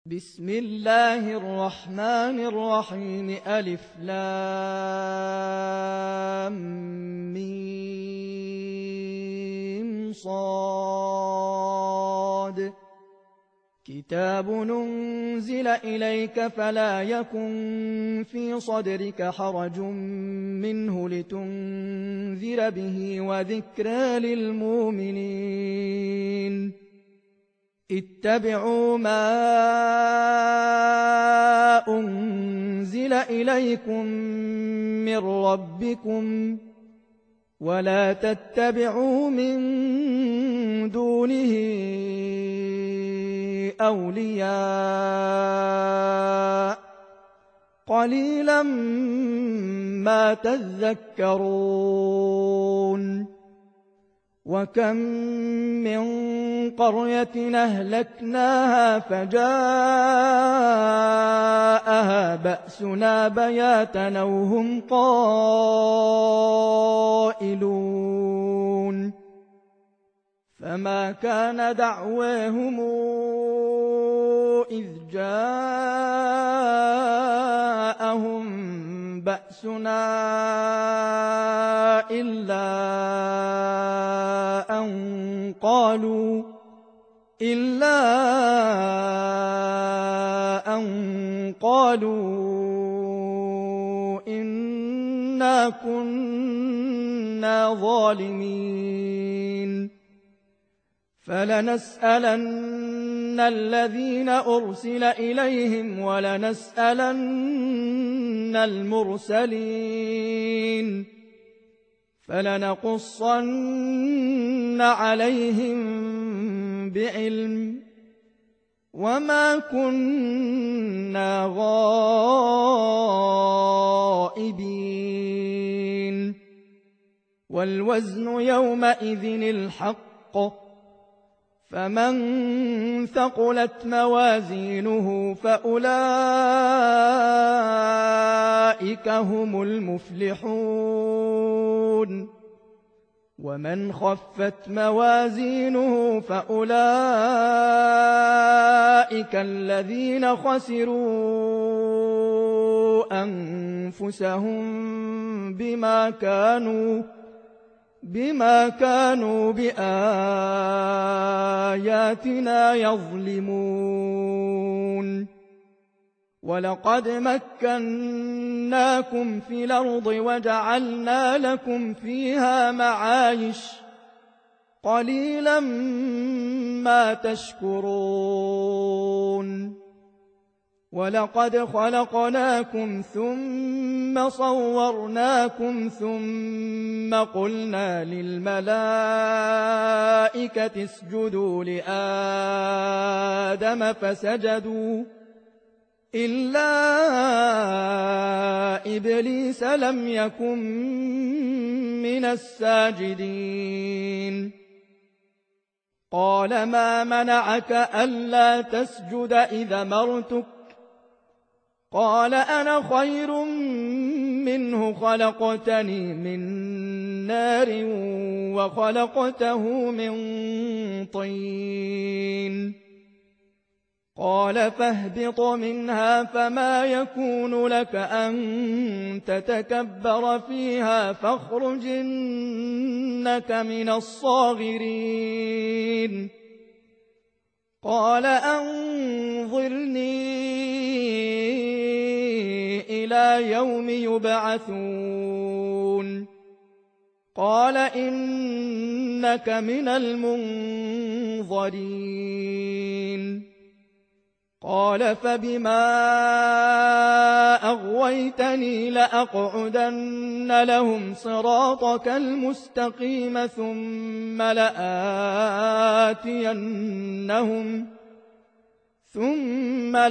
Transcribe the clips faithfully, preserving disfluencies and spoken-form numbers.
بسم الله الرحمن الرحيم ألف لام ميم صاد كتاب أنزل إليك فلا يكن في صدرك حرج منه لتنذر به وذكرى للمؤمنين اتبعوا ما أنزل إليكم من ربكم ولا تتبعوا من دونه أولياء قليلا ما تذكرون وكم من قرية أهلكناها فجاءها بأسنا بياتا أو هم قائلون فما كان دعواهم إذ جاءهم بأسنا إلا أن قالوا إلا أن قالوا إنا كنا ظالمين فلنسألن الذين أرسل إليهم ولنسألن المرسلين فلنقصن عليهم بعلم وما كنا غائبين والوزن يومئذ الحق فمن ثقلت موازينه فأولئك هم المفلحون ومن خفت موازينه فأولئك الذين خسروا أنفسهم بما كانوا بما كانوا بآياتنا يظلمون ولقد مكناكم في الأرض وجعلنا لكم فيها معايش قليلا ما تشكرون ولقد خلقناكم ثم صورناكم ثم قلنا للملائكة اسجدوا لآدم فسجدوا إلا إبليس لم يكن من الساجدين قال ما منعك ألا تسجد إذا أمرتك قال أنا خير منه خلقتني من نار وخلقته من طين قال فاهبط منها فما يكون لك أن تتكبر فيها فاخرج إنك من الصاغرين قال أنظرني إلى يوم يبعثون قال إنك من المنظرين قال فبما أغويتني لأقعدن لهم صراطك المستقيم ثم لآتينهم ثم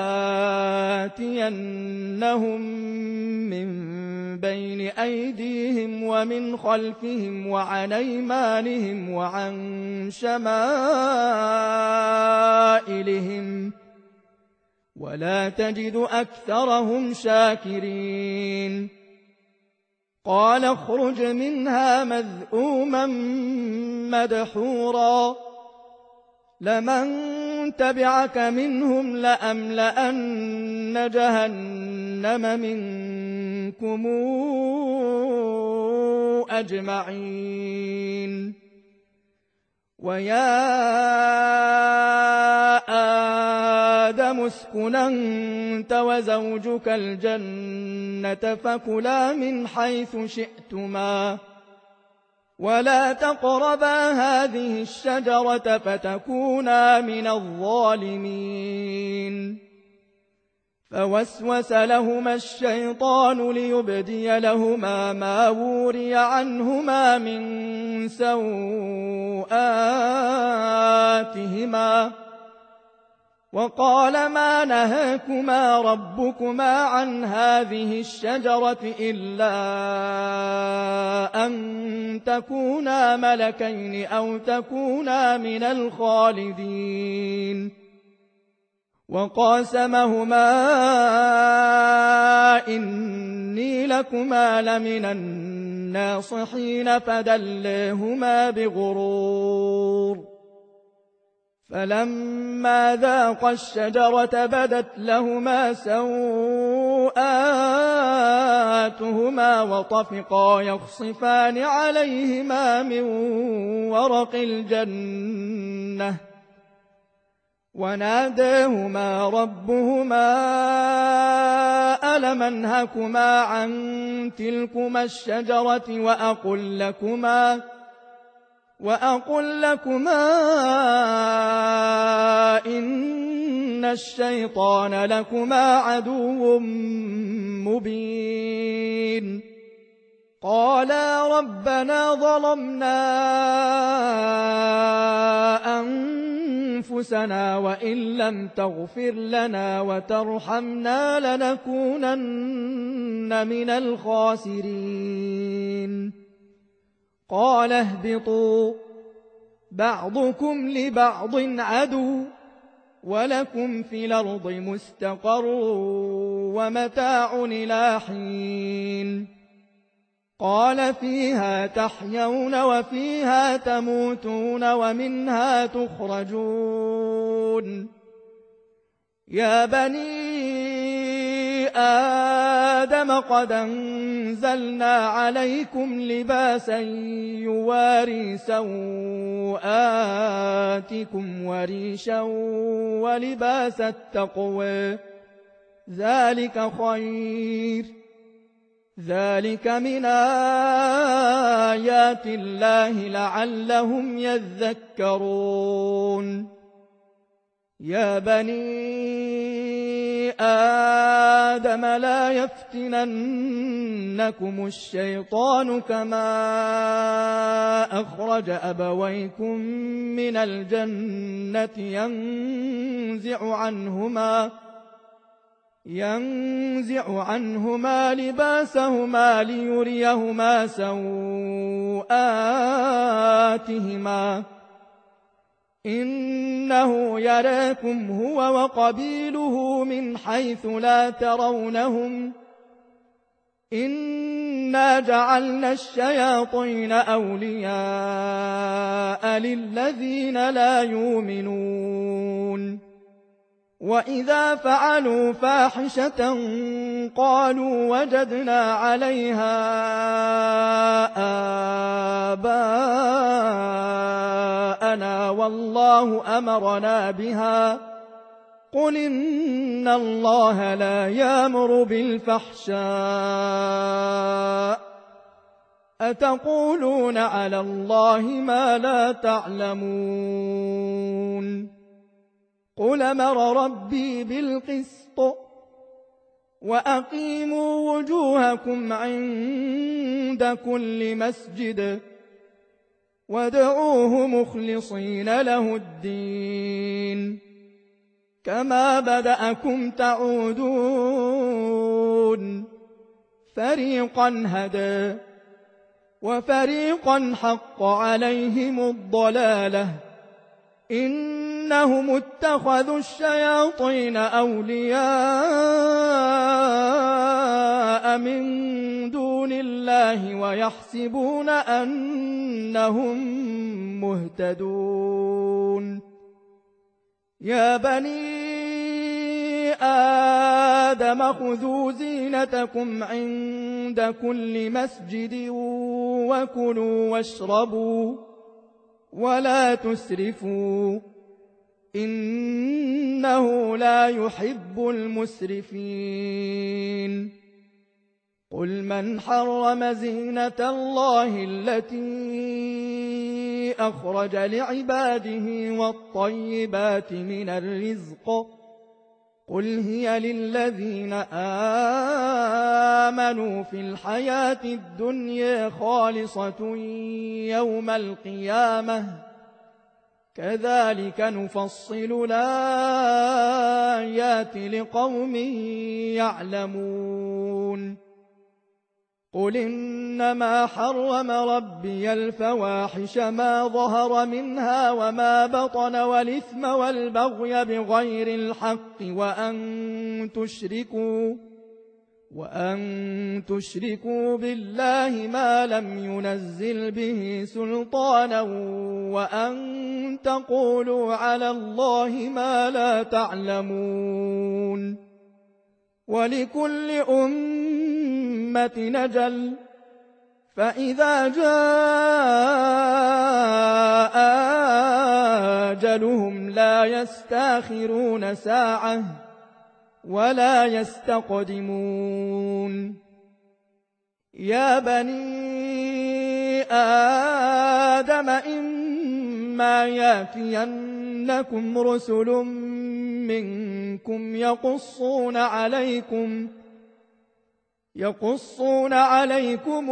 لآتينهم من بين أيديهم ومن خلفهم وعن أيمانهم وعن شمائلهم ولا تجد أكثرهم شاكرين قال اخرج منها مذءوما مدحورا لمن تبعك منهم لأملأن جهنم منكم أجمعين ويا آدم اسكن أنت وزوجك الجنة فكلا من حيث شئتما ولا تقربا هذه الشجرة فتكونا من الظالمين فوسوس لهما الشيطان ليبدي لهما ما وري عنهما من سوآتهما وقال ما نهاكما ربكما عن هذه الشجرة إلا أن تكونا ملكين أو تكونا من الخالدين وقاسمهما إني لكما لمن الناصحين فدلاهما بغرور فلما ذاقا الشجرة بدت لهما سوآتهما وطفقا يخصفان عليهما من ورق الجنة وناداهما ربهما ألم أنهكما عن تلكما الشجرة وأقل لكما وأقل لكما إن الشيطان لكما عدو مبين قالا ربنا ظلمنا أنفسنا وإن لم تغفر لنا وترحمنا لنكونن من الخاسرين قال اهبطوا بعضكم لبعض عدو ولكم في الأرض مستقر ومتاع إلى حين قال فيها تحيون وفيها تموتون ومنها تخرجون يا بني آدم قد أنزلنا عليكم لباسا يواري سوآتكم وريشا ولباس التقوى ذلك خير ذلك من آيات الله لعلهم يذكرون يا بني آدم لا يفتننكم الشيطان كما أخرج أبويكم من الجنة ينزع عنهما ينزع عنهما لباسهما ليريهما سوآتهما إنه يراكم هو وقبيله من حيث لا ترونهم إنا جعلنا الشياطين أولياء للذين لا يؤمنون وإذا فعلوا فاحشة قالوا وجدنا عليها آباءنا والله أمرنا بها قل إن الله لا يأمر بالفحشاء أتقولون على الله ما لا تعلمون قل أمر ربي بالقسط وأقيموا وجوهكم عند كل مسجد وادعوه مخلصين له الدين كما بدأكم تعودون فريقا هدى وفريقا حق عليهم الضلالة إنهم اتخذوا الشياطين أولياء من دون الله ويحسبون أنهم مهتدون يا بني آدم خذوا زينتكم عند كل مسجد وكلوا واشربوا ولا تسرفوا إنه لا يحب المسرفين قل من حرم زينة الله التي أخرج لعباده والطيبات من الرزق قل هي للذين آمنوا في الحياة الدنيا خالصة يوم القيامة كذلك نفصل الآيات لقوم يعلمون قل إنما حرم ربي الفواحش ما ظهر منها وما بطن والإثم والبغي بغير الحق وأن تشركوا وأن تشركوا بالله ما لم ينزل به سلطانا وأن تقولوا على الله ما لا تعلمون ولكل أمة نجل فإذا جاء أجلهم لا يستاخرون ساعة ولا يستقدمون يا بني آدم إما يأتينكم رسل منكم يقصون عليكم يقصون عليكم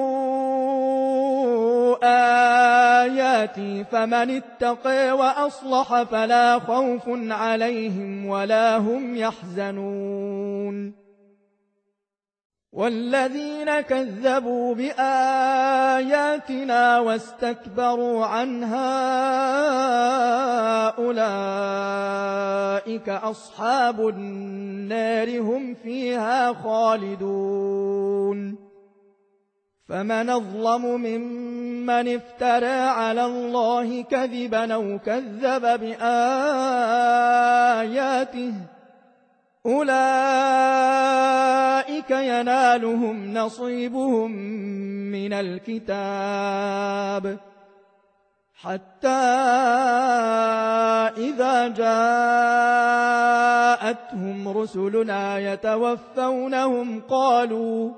آياتي فمن اتقى وأصلح فلا خوف عليهم ولا هم يحزنون والذين كذبوا بآياتنا واستكبروا عنها أولئك أصحاب النار هم فيها خالدون فمن أظلم ممن افترى على الله كذبا أو كذب بآياته أولئك ينالهم نصيبهم من الكتاب حتى إذا جاءتهم رسلنا يتوفونهم قالوا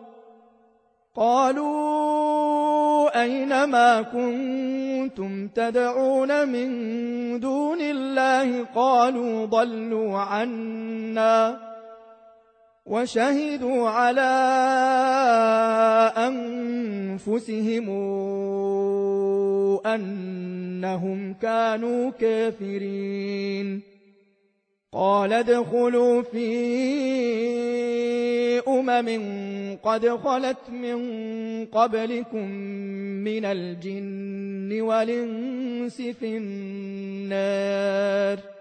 قالوا أين ما كنتم تدعون من دون الله قالوا ضلوا عنا وشهدوا على أنفسهم أنهم كانوا كافرين قال ادخلوا في أمم قد خلت من قبلكم من الجن والإنس في النار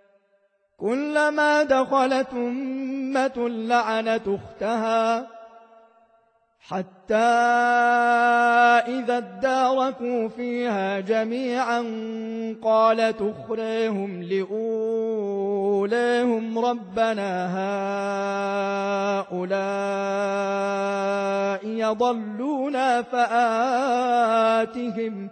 كلما دخلت أمة لعنت أختها حتى إذا اداركوا فيها جميعا قالت أخراهم لأولاهم ربنا هؤلاء يضلونا فآتهم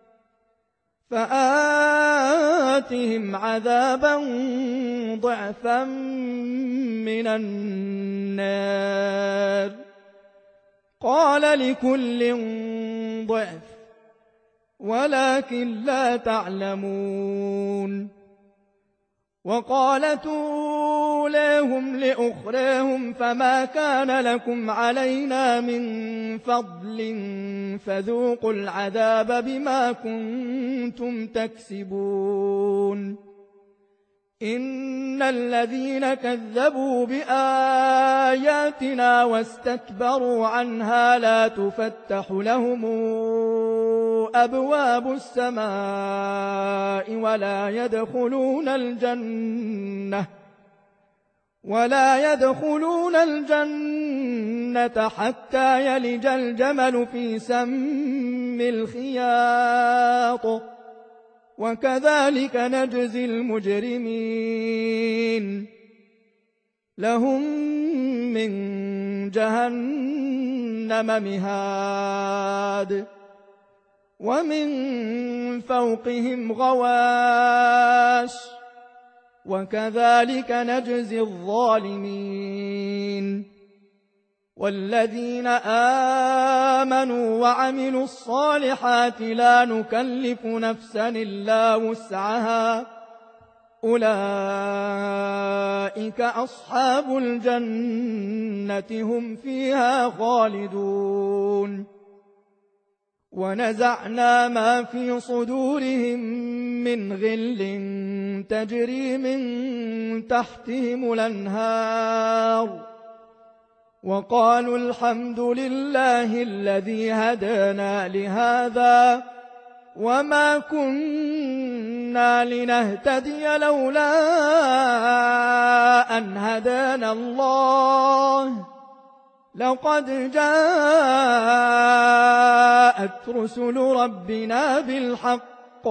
فآتهم عذابا ضعفا من النار قال لكل ضعف ولكن لا تعلمون وقالت أولاهم لأخراهم فما كان لكم علينا من فضل فذوقوا العذاب بما كنتم تكسبون إن الذين كذبوا بآياتنا واستكبروا عنها لا تفتح لهم أبواب السماء ولا يدخلون الجنة ولا يدخلون الجنة حتى يلج الجمل في سم الخياط وكذلك نجزي المجرمين لهم من جهنم مهاد ومن فوقهم غواش وكذلك نجزي الظالمين والذين آمنوا وعملوا الصالحات لا نكلف نفسا إلا وسعها أولئك أصحاب الجنة هم فيها خالدون ونزعنا ما في صدورهم من غل تجري من تحتهم الأنهار وقالوا الحمد لله الذي هدانا لهذا وما كنا لنهتدي لولا أن هدانا الله لقد جاءت رسل ربنا بالحق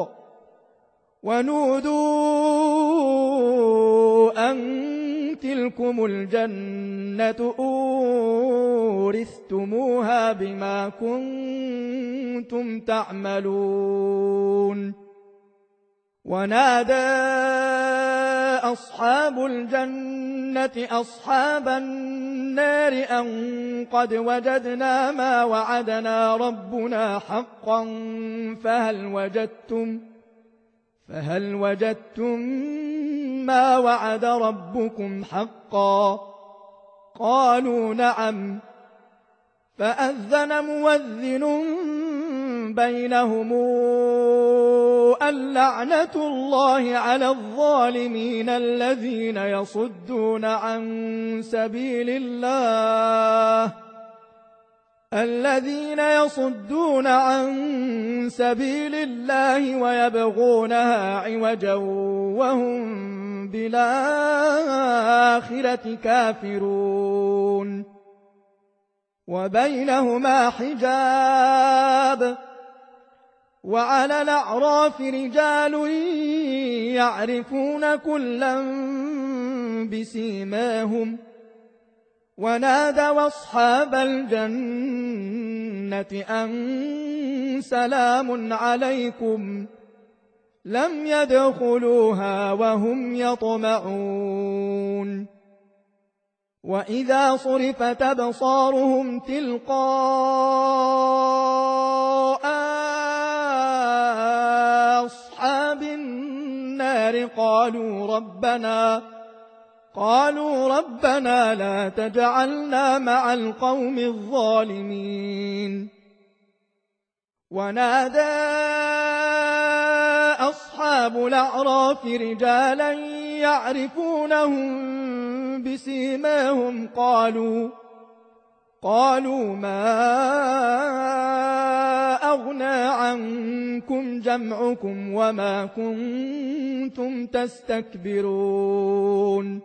ونودوا أن تلكم الجنة أورثتموها بما كنتم تعملون ونادى أصحاب الجنة أصحاب النار أن قد وجدنا ما وعدنا ربنا حقا فهل وجدتم فهل وجدتم ما وعد ربكم حقا قالوا نعم فأذن مؤذن بينهم اللعنة الله على الظالمين الذين يصدون عن سبيل الله الذين يصدون عن سبيل الله ويبغونها عوجا وهم بالآخرة كافرون وبينهما حجاب وعلى الأعراف رجال يعرفون كلا بسيماهم ونادوا أصحاب الجنة أن سلام عليكم لم يدخلوها وهم يطمعون وإذا صرفت أبصارهم تلقاء أصحاب النار قالوا ربنا قالوا ربنا لا تجعلنا مع القوم الظالمين ونادى أصحاب الأعراف رجالا يعرفونهم بسيماهم قالوا قالوا ما أغنى عنكم جمعكم وما كنتم تستكبرون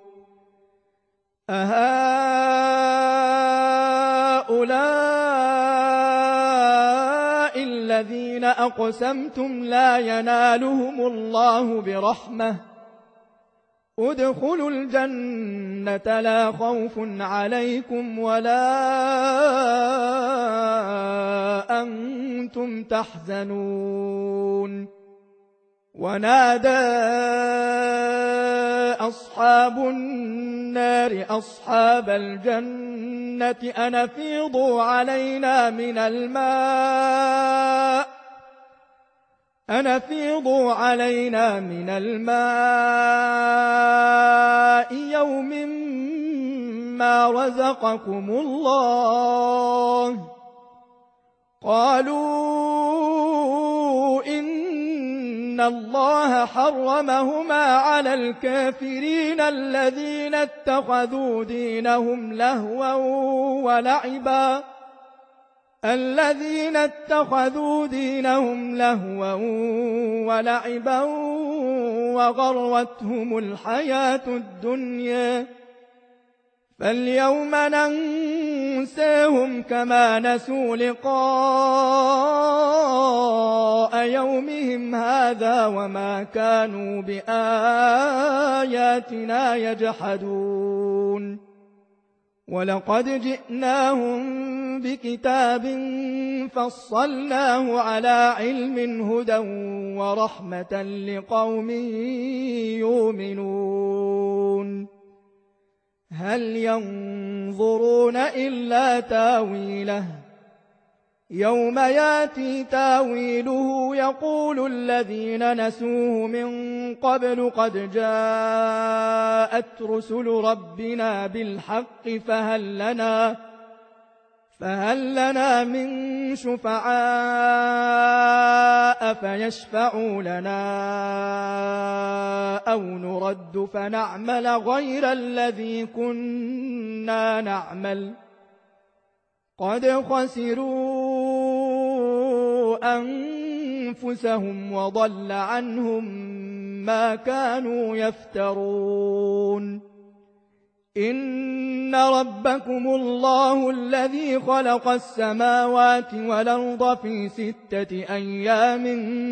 أهؤلاء الذين أقسمتم لا ينالهم الله برحمة ادخلوا الجنة لا خوف عليكم ولا أنتم تحزنون ونادى أصحاب النار أصحاب الجنة أن أفيضوا علينا من الماء أن أفيضوا علينا من الماء يوم ما رزقكم الله قالوا إن الله حرمهما على الكافرين الذين اتخذوا دينهم لهوا ولعبا الذين اتخذوا دينهم لهوا ولعبا وغرتهم الحياة الدنيا فاليوم ننساهم كما نسوا لقاء يومهم هذا وما كانوا بآياتنا يجحدون ولقد جئناهم بكتاب فصلناه على علم هدى ورحمة لقوم يؤمنون هل ينظرون إلا تاويله يوم ياتي تاويله يقول الذين نسوه من قبل قد جاءت رسل ربنا بالحق فهل لنا فهل لنا من شفعاء فيشفعوا لنا أو نرد فنعمل غير الذي كنا نعمل قد خسروا أنفسهم وضل عنهم ما كانوا يفترون إن ربكم الله الذي خلق السماوات والأرض في ستة أيام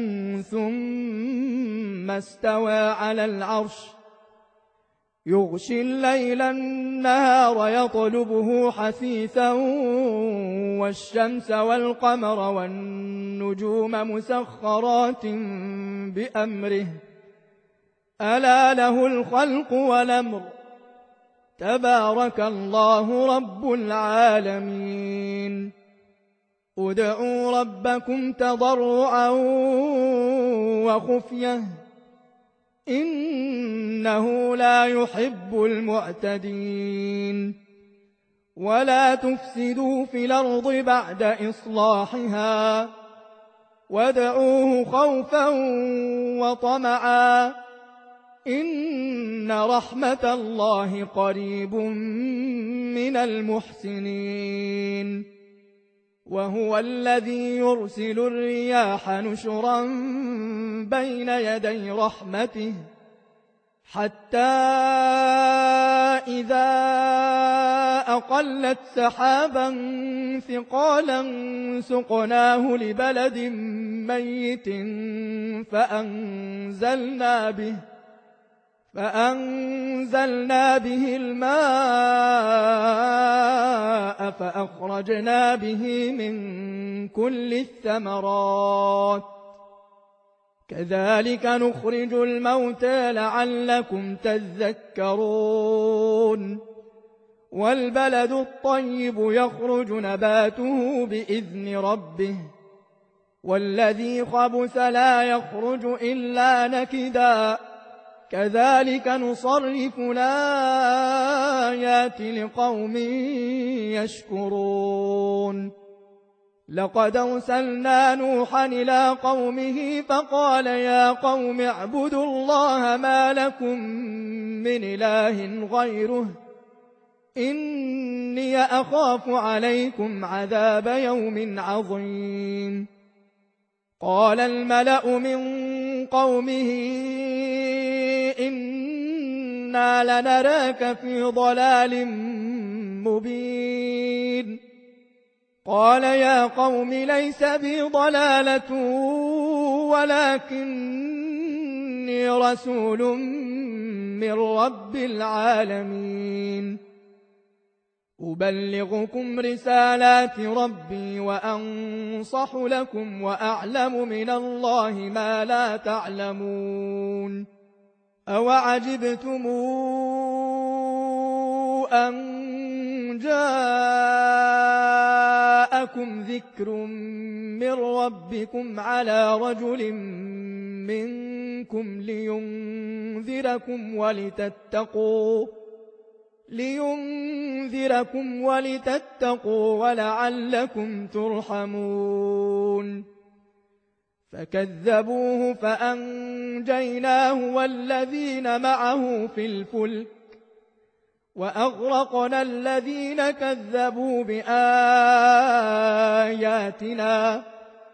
ثم استوى على العرش يغشي الليل النهار يطلبه حثيثا والشمس والقمر والنجوم مسخرات بأمره ألا له الخلق والأمر تبارك الله رب العالمين ادعوا ربكم تضرعا وخفية إنه لا يحب المعتدين ولا تفسدوا في الأرض بعد إصلاحها وادعوه خوفا وطمعا إن رحمة الله قريب من المحسنين وهو الذي يرسل الرياح نشرا بين يدي رحمته حتى إذا أقلت سحابا ثقالا سقناه لبلد ميت فأنزلنا به فأنزلنا به الماء فأخرجنا به من كل الثمرات كذلك نخرج الموتى لعلكم تذكرون والبلد الطيب يخرج نباته بإذن ربه والذي خبث لا يخرج إلا نكدا كذلك نصرف الآيات لقوم يشكرون لقد أرسلنا نوحا إلى قومه فقال يا قوم اعبدوا الله ما لكم من إله غيره إني أخاف عليكم عذاب يوم عظيم قال الملأ من قومه إنا لنراك في ضلال مبين قال يا قوم ليس بي ضلالة ولكني رسول من رب العالمين أبلغكم رسالات ربي وأنصح لكم وأعلم من الله ما لا تعلمون أوعجبتم أن جاءكم ذكر من ربكم على رجل منكم لينذركم ولتتقوا لينذركم ولتتقوا ولعلكم ترحمون فكذبوه فأنجيناه والذين معه في الفلك وأغرقنا الذين كذبوا بآياتنا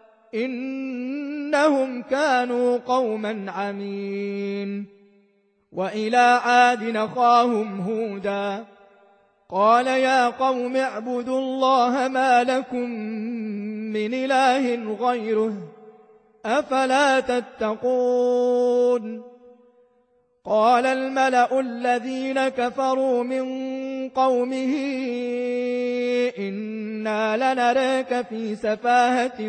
إنهم كانوا قوما عمين وإلى عاد أخاهم هودا قال يا قوم اعبدوا الله ما لكم من إله غيره أفلا تتقون قال الملأ الذين كفروا من قومه إنا لنراك في سفاهة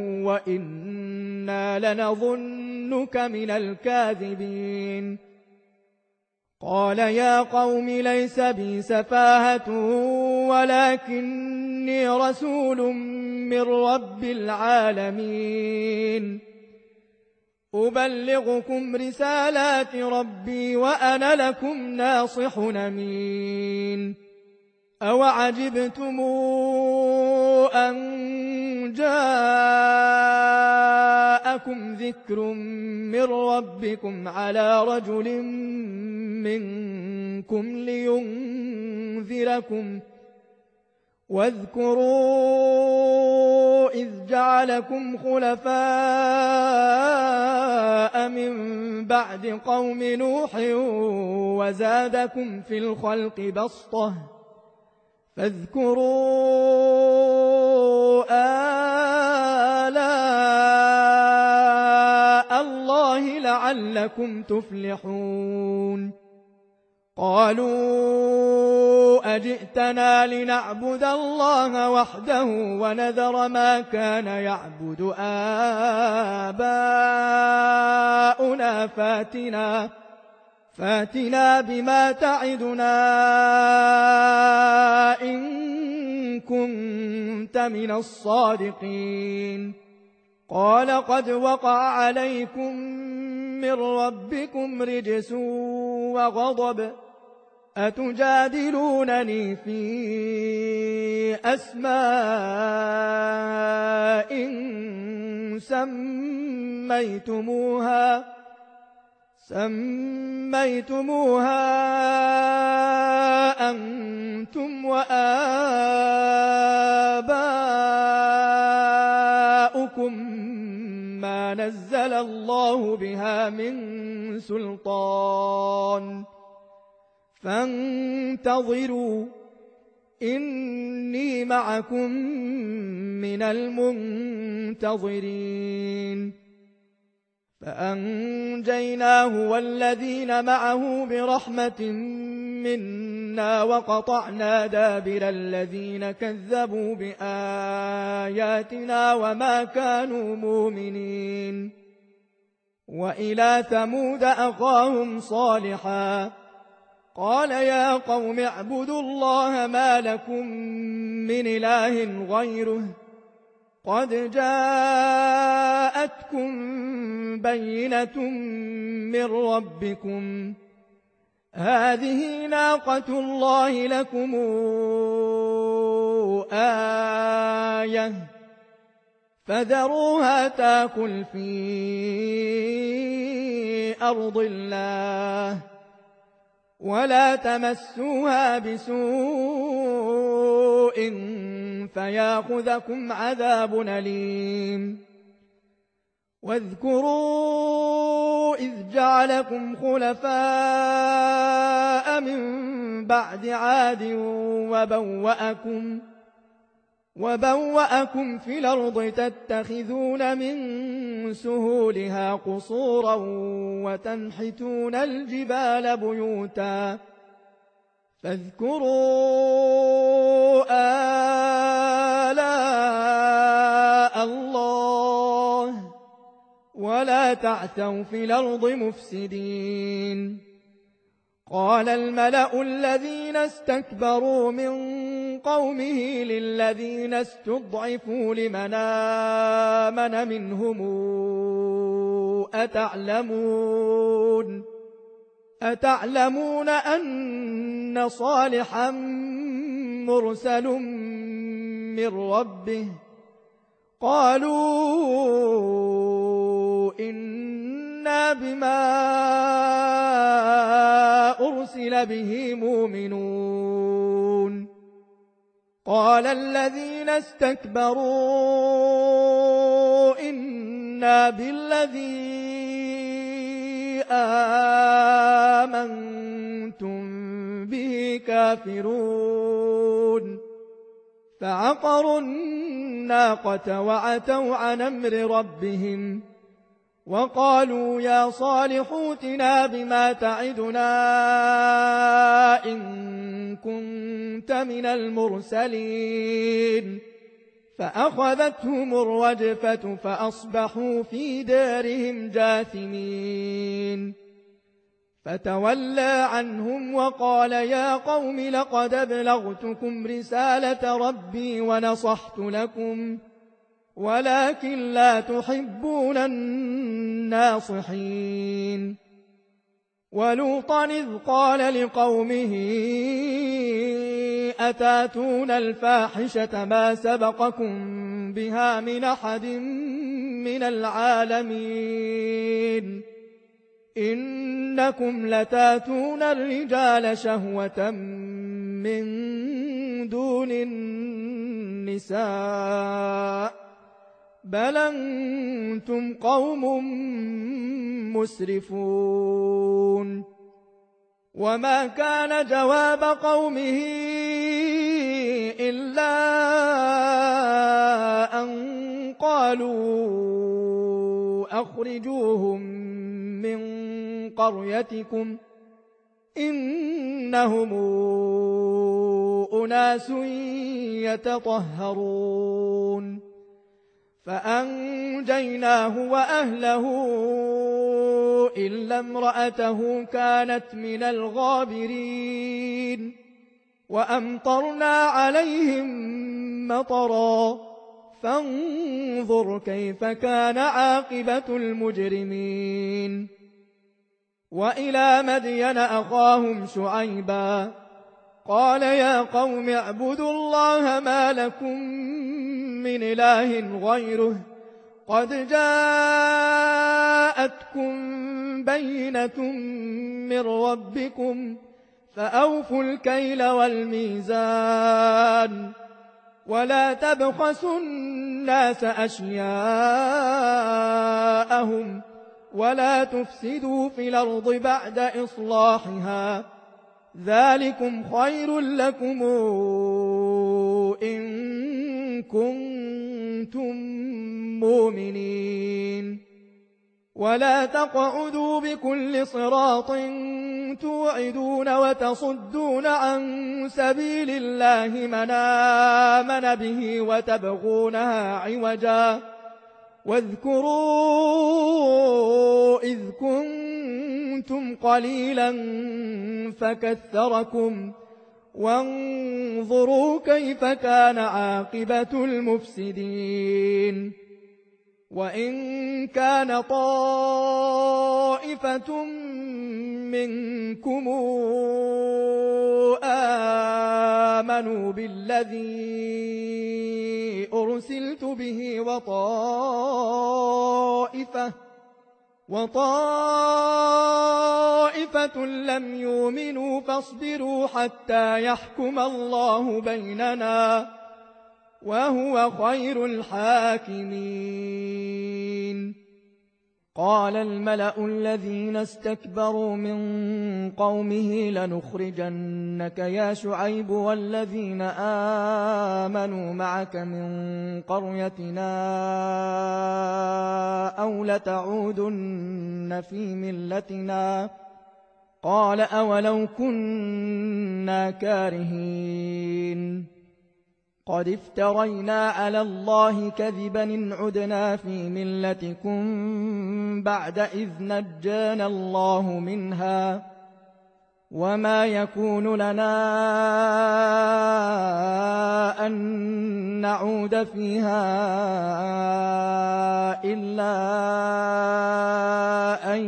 وإنا لنظنك من الكاذبين قال يا قوم ليس بي سفاهة ولكني رسول من رب العالمين أبلغكم رسالات ربي وأنا لكم ناصح أمين أوعجبتم أن جاءكم ذكر من ربكم على رجل منكم لينذركم واذكروا إذ جعلكم خلفاء من بعد قوم نوح وزادكم في الخلق بسطة فاذكروا آلاء الله لعلكم تفلحون قالوا أجئتنا لنعبد الله وحده ونذر ما كان يعبد آباؤنا فاتنا فاتنا بما تعدنا إن كنت من الصادقين قال قد وقع عليكم من ربكم رجس وغضب أتجادلونني في أسماء سميتموها سميتموها أنتم وآباؤكم ما نزل الله بها من سلطان فانتظروا إني معكم من المنتظرين فأنجيناه والذين معه برحمة منا وقطعنا دابر الذين كذبوا بآياتنا وما كانوا مؤمنين وإلى ثمود أخاهم صالحا قال يا قوم اعبدوا الله ما لكم من إله غيره قد جاءتكم بينة من ربكم هذه ناقة الله لكم آية فذروها تاكل في أرض الله ولا تمسوها بسوء فياخذكم عذاب أليم واذكروا إذ جعلكم خلفاء من بعد عاد وبوأكم وبوأكم في الأرض تتخذون من سهولها قصورا وتنحتون الجبال بيوتا فاذكروا آلاء الله ولا تعثوا في الأرض مفسدين قال الملأ الذين استكبروا من قومه للذين استضعفوا لمن آمن منهم أتعلمون أتعلمون أن صالحا مرسل من ربه قالوا إنا بما أرسل به مؤمنون قال الذين استكبروا إنا بالذي آمنتم به كافرون فعقروا الناقة وعتوا عن أمر ربهم وقالوا يا صالح ائتنا بما تعدنا إن كنت من المرسلين فأخذتهم الرجفة فأصبحوا في دارهم جاثمين فتولى عنهم وقال يا قوم لقد أبلغتكم رسالة ربي ونصحت لكم ولكن لا تحبون الناصحين ولوطا إذ قال لقومه أتاتون الفاحشة ما سبقكم بها من أحد من العالمين إنكم لتاتون الرجال شهوة من دون النساء بل أنتم قوم مسرفون وما كان جواب قومه إلا أن قالوا أخرجوهم من قريتكم إنهم أناس يتطهرون فأنجيناه وأهله إلا امرأته كانت من الغابرين وأمطرنا عليهم مطرا فانظر كيف كان عاقبة المجرمين وإلى مدين أخاهم شعيبا قال يا قوم اعبدوا الله ما لكم من إله غيره قد جاءتكم بينة من ربكم فأوفوا الكيل والميزان ولا تبخسوا الناس أشياءهم ولا تفسدوا في الأرض بعد إصلاحها ذلكم خير لكم إن كنتم مؤمنين ولا تقعدوا بكل صراط توعدون وتصدون عن سبيل الله من آمن به وتبغونها عوجا واذكروا إذ كنتم قليلا فكثركم وانظروا كيف كان عاقبة المفسدين وإن كان طائفة منكم آمنوا بالذي أرسلت به وطائفة وطائفة لم يؤمنوا فاصبروا حتى يحكم الله بيننا وهو خير الحاكمين قال الملأ الذين استكبروا من قومه لنخرجنك يا شعيب والذين آمنوا معك من قريتنا أو لتعودن في ملتنا قال أولو كنا كارهين قد افترينا على الله كذبا إن عدنا في ملتكم بعد إذ نجانا الله منها وما يكون لنا أن نعود فيها إلا أن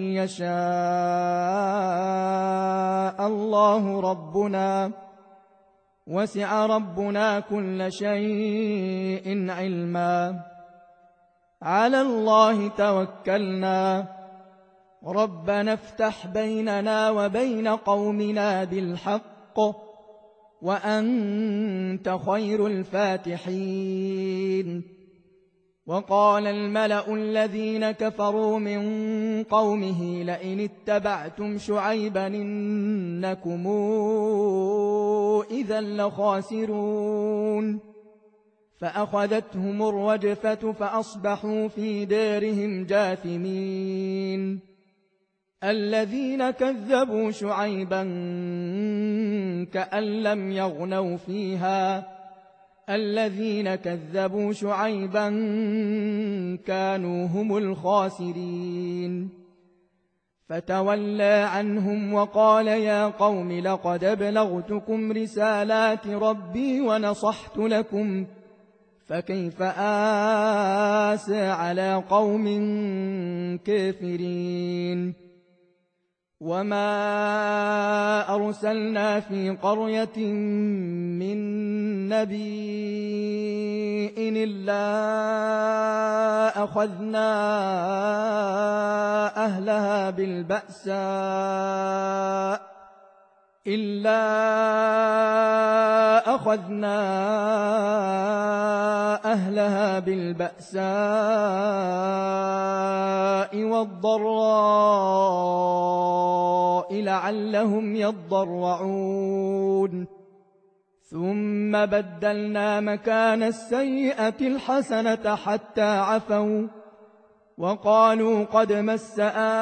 يشاء الله ربنا وسع ربنا كل شيء علما على الله توكلنا ربنا افتح بيننا وبين قومنا بالحق وأنت خير الفاتحين وقال الملأ الذين كفروا من قومه لئن اتبعتم شعيبا إنكم إذا لخاسرون فأخذتهم الرجفة فأصبحوا في دارهم جاثمين الذين كذبوا شعيبا كأن لم يغنوا فيها الذين كذبوا شعيبا كانوا هم الخاسرين فتولى عنهم وقال يا قوم لقد أبلغتكم رسالات ربي ونصحت لكم فكيف آسى على قوم كافرين وما أرسلنا في قرية من نبي إلا أخذنا أهلها بالبأساء إلا أخذنا أهلها بالبأساء والضراء لعلهم يضرعون ثم بدلنا مكان السيئة الحسنة حتى عفوا وقالوا قد مس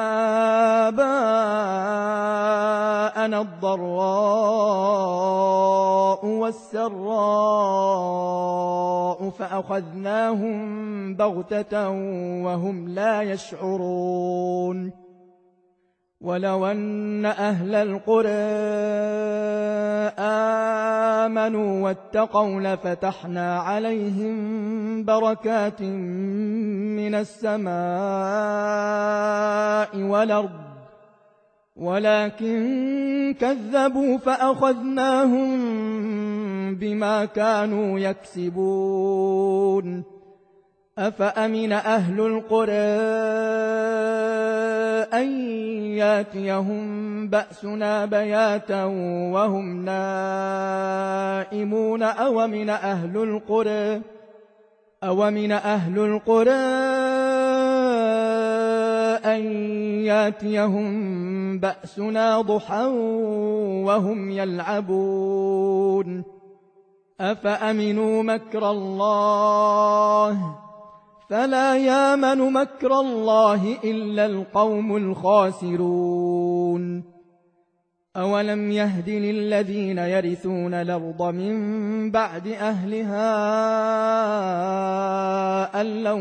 آباءنا الضراء والسراء فأخذناهم بغتة وهم لا يشعرون ولو أن أهل القرى آمنوا واتقوا لفتحنا عليهم بركات من السماء والأرض ولكن كذبوا فأخذناهم بما كانوا يكسبون أفأمن أهل القرى أن ياتيهم بأسنا بياتا وهم نائمون أو من أهل القرى أو من أهل القرى أن ياتيهم بأسنا ضحى وهم يلعبون أفأمنوا مكر الله فلا يامن مكر الله إلا القوم الخاسرون أولم يهد للذين يرثون الأرض من بعد أهلها أن لو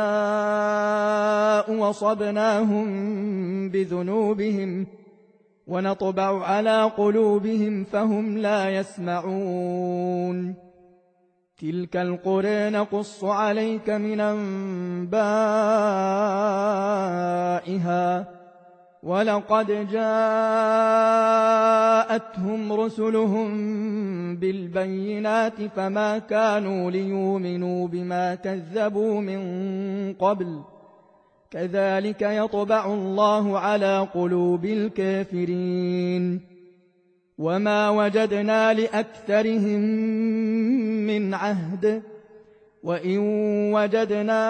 نشاء وصبناهم بذنوبهم ونطبع على قلوبهم فهم لا يسمعون تلك القرى نقص عليك من أنبائها ولقد جاءتهم رسلهم بالبينات فما كانوا ليؤمنوا بما كذبوا من قبل كذلك يطبع الله على قلوب الكافرين وما وجدنا لأكثرهم من عهد وإن وجدنا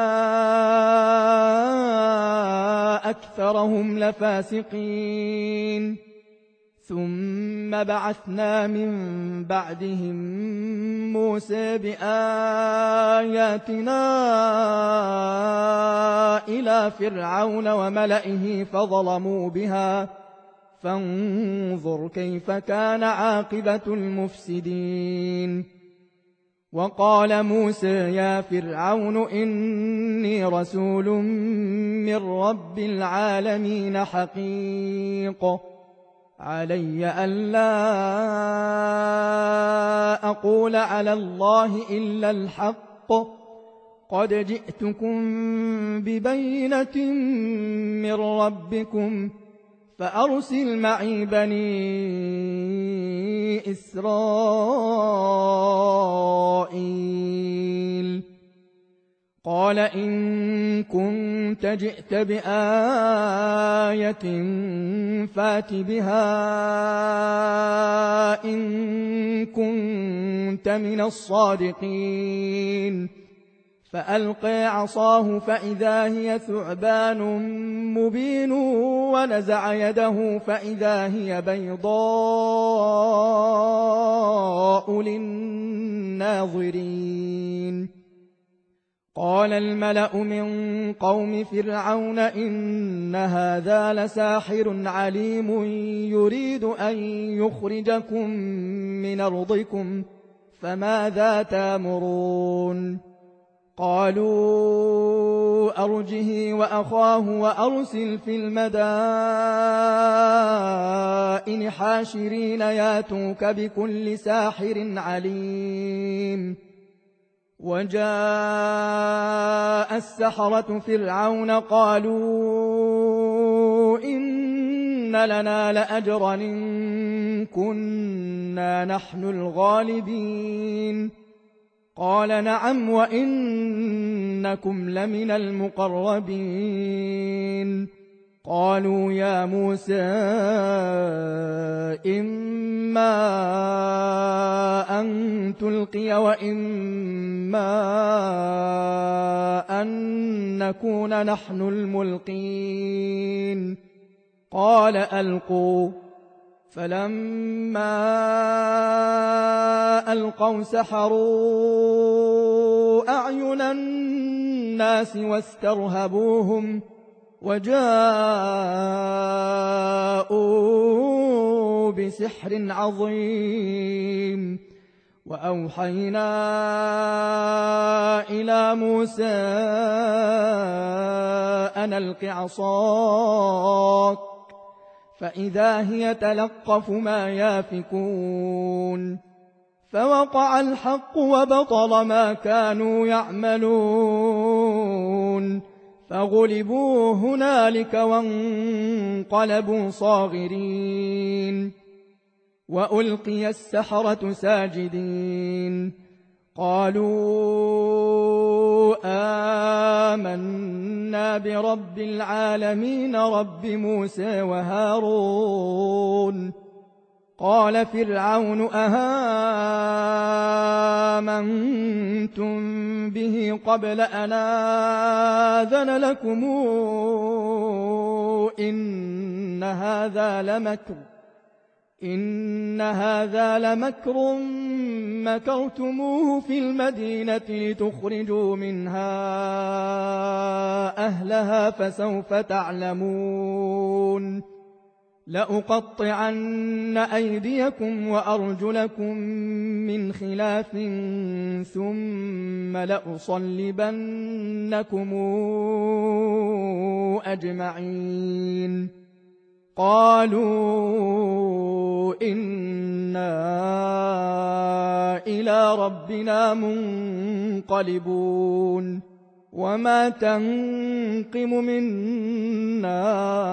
أكثرهم لفاسقين ثم بعثنا من بعدهم موسى بآياتنا إلى فرعون وملئه فظلموا بها فانظر كيف كان عاقبة المفسدين وقال موسى يا فرعون إني رسول من رب العالمين حقيق علي ألا أقول على الله إلا الحق قد جئتكم ببينة من ربكم فأرسل معي بني إسرائيل قال إن كنت جئت بآية فات بها إن كنت من الصادقين فألقى عصاه فإذا هي ثعبان مبين ونزع يده فإذا هي بيضاء للناظرين. قال الملأ من قوم فرعون إن هذا لساحر عليم يريد أن يخرجكم من أرضكم فماذا تأمرون؟ قالوا أرجه وأخاه وأرسل في المدائن حاشرين ياتوك بكل ساحر عليم. وجاء السحرة فرعون قالوا إن لنا لأجرا إن كنا نحن الغالبين. قال نعم وإنكم لمن المقربين. قالوا يا موسى إما أن تلقي وإما أن نكون نحن الملقين. قال ألقوا. فلما ألقوا سحروا أعين الناس واسترهبوهم وجاءوا بسحر عظيم. وأوحينا إلى موسى أن ألق عصاك فإذا هي تلقف ما يافكون. فوقع الحق وبطل ما كانوا يعملون فغلبوا هنالك وانقلبوا صاغرين. وألقي السحرة ساجدين قالوا آمنا برب العالمين رب موسى وهارون. قال فرعون أهامنتم به قبل أن آذن لكم إن هذا لمكر إن هذا لمكر مكرتموه في المدينة لتخرجوا منها أهلها فسوف تعلمون. لأقطعن أيديكم وأرجلكم من خلاف ثم لأصلبنكم أجمعين. قالوا إنا إلى ربنا منقلبون. وما تنقم منا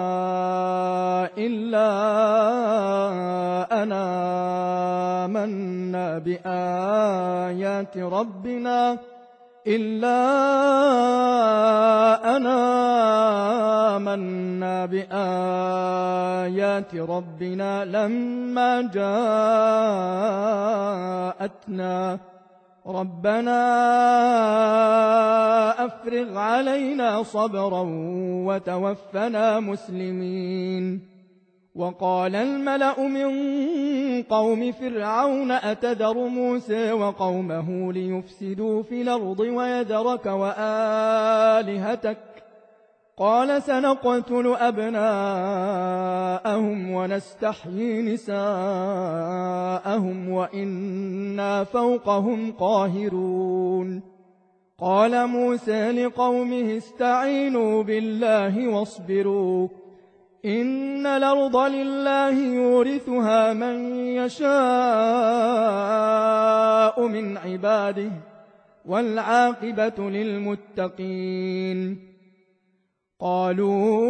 إلا أن آمنا بآيات ربنا إلا أن آمنا بآيات ربنا لما جاءتنا ربنا أفرغ علينا صبرا وتوفنا مسلمين. وقال الملأ من قوم فرعون أتذر موسى وقومه ليفسدوا في الأرض ويذرك وآلهتك قال سنقتل أبناءهم ونستحيي نساءهم وإنا فوقهم قاهرون. قال موسى لقومه استعينوا بالله واصبروا إن الأرض لله يورثها من يشاء من عباده والعاقبة للمتقين. قالوا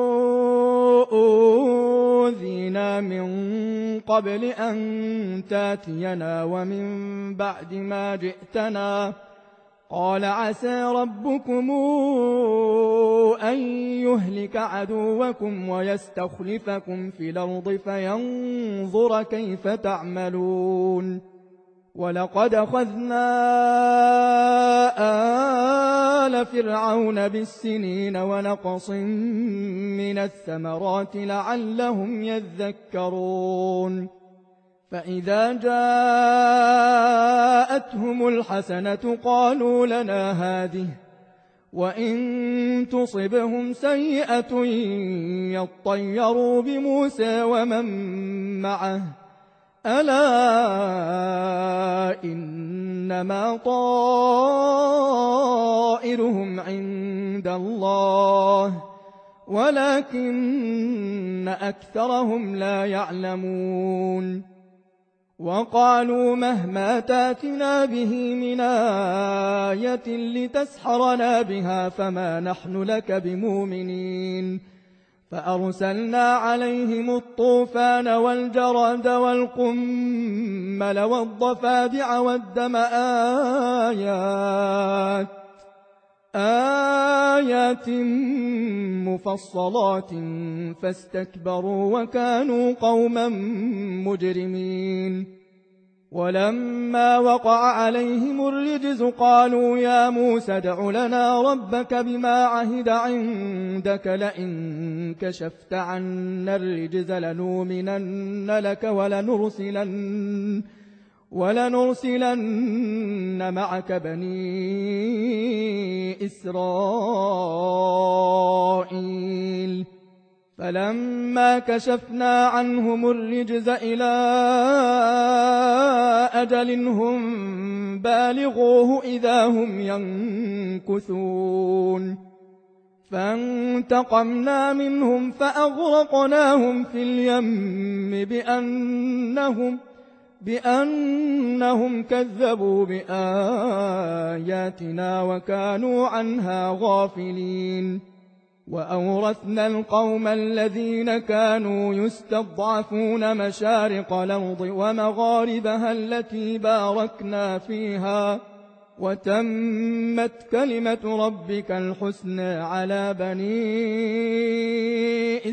أوذينا من قبل أن تاتينا ومن بعد ما جئتنا قال عسى ربكم أن يهلك عدوكم ويستخلفكم في الأرض فينظر كيف تعملون. ولقد أخذنا آلَ فِرْعَوْنَ بِالسِّنِينَ وَنَقْصٍ مِّنَ الثَّمَرَاتِ لَعَلَّهُمْ يَذَّكَّرُونَ فَإِذَا جَاءَتْهُمُ الْحَسَنَةُ قَالُوا لَنَا هَٰذِهِ وَإِن تُصِبْهُمْ سَيِّئَةٌ يَطَّيَّرُوا بِمُوسَىٰ وَمَن مَّعَهُ أَلَا إِنَّمَا طَائِرُهُمْ عِندَ اللَّهِ وَلَٰكِنَّ أَكْثَرَهُمْ لَا يَعْلَمُونَ وَقَالُوا مَهْمَا تَأْتِنَا بِهِ مِنْ آيَةٍ لِتَسْحَرَنَا بِهَا فَمَا نَحْنُ لَكَ بِمُؤْمِنِينَ فَأَرْسَلْنَا عَلَيْهِمُ الطُّوفَانَ وَالْجَرَادَ وَالْقُمَّلَ وَالضَّفَادِعَ وَالدَّمَ آيَاتٍ آيَاتٍ مُفَصَّلَاتٍ فَاسْتَكْبَرُوا وَكَانُوا قَوْمًا مُجْرِمِينَ وَلَمَّا وَقَعَ عَلَيْهِمُ الرِّجْزُ قَالُوا يَا مُوسَى ادْعُ لَنَا رَبَّكَ بِمَا عَهِدَ عِندَكَ لَئِن كَشَفْتَ عَنَّا الرِّجْزَ لَنُؤْمِنَنَّ لَكَ وَلَنُرْسِلَنَّ وَلَنُرْسِلَنَّ مَعَكَ بَنِي إِسْرَائِيلَ فَلَمَّا كَشَفْنَا عَنْهُمُ الرِّجْزَ إِلَىٰ أَجَلٍ هُمْ بَالِغُوهُ إِذَا هُمْ يَنكُثُونَ فَانتَقَمْنَا مِنْهُمْ فَأَغْرَقْنَاهُمْ فِي الْيَمِّ بِأَنَّهُمْ بِأَنَّهُمْ كَذَّبُوا بِآيَاتِنَا وَكَانُوا عَنْهَا غَافِلِينَ وَأَوْرَثْنَا الْقَوْمَ الَّذِينَ كَانُوا يُسْتَضْعَفُونَ مَشَارِقَ الْأَرْضِ وَمَغَارِبَهَا الَّتِي بَارَكْنَا فِيهَا وَتَمَّتْ كَلِمَةُ رَبِّكَ الْحُسْنَىٰ عَلَىٰ بَنِي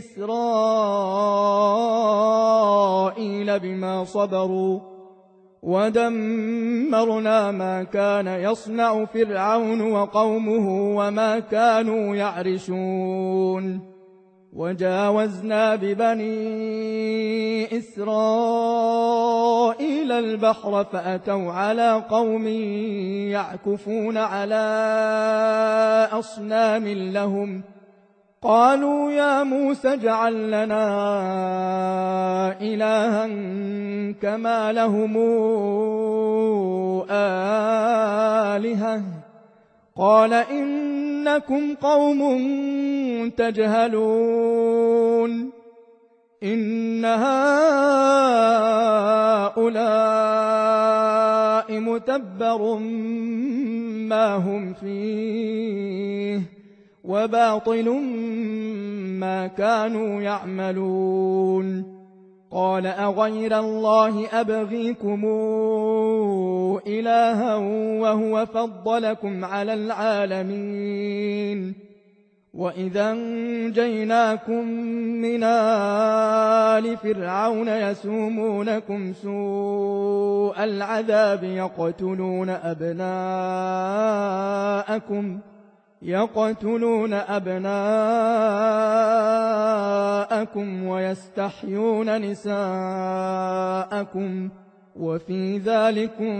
إِسْرَائِيلَ بِمَا صَبَرُوا وَدَمَّرْنَا مَا كَانَ يَصْنَعُ فِرْعَوْنُ وَقَوْمُهُ وَمَا كَانُوا يَعْرِشُونَ وَجَاوَزْنَا بِبَنِي إِسْرَائِيلَ الْبَحْرَ فَأَتَوْا عَلَىٰ قَوْمٍ يَعْكُفُونَ عَلَىٰ أَصْنَامٍ لَّهُمْ قَالُوا يَا مُوسَى اجْعَل لَّنَا إِلَٰهًا كَمَا لَهُمْ آلِهَةٌ قَالَ إِنَّكُمْ قَوْمٌ تَجْهَلُونَ إِنَّ هَٰؤُلَاءِ مُتَبَّرٌ مَّا هُمْ فِيهِ وَبَاطِلٌ مَّا كَانُوا يَعْمَلُونَ قَالَ أَغَيْرَ اللَّهِ أَبْغِيكُمْ إِلَٰهًا وَهُوَ فَضَّلَكُمْ عَلَى الْعَالَمِينَ وَإِذَا أَنجَيْنَاكُم مِّنْ آلِ فِرْعَوْنَ يَسُومُونَكُمْ سُوءَ الْعَذَابِ يَقْتُلُونَ أَبْنَاءَكُمْ يقتلون أبناءكم ويستحيون نساءكم وفي ذلكم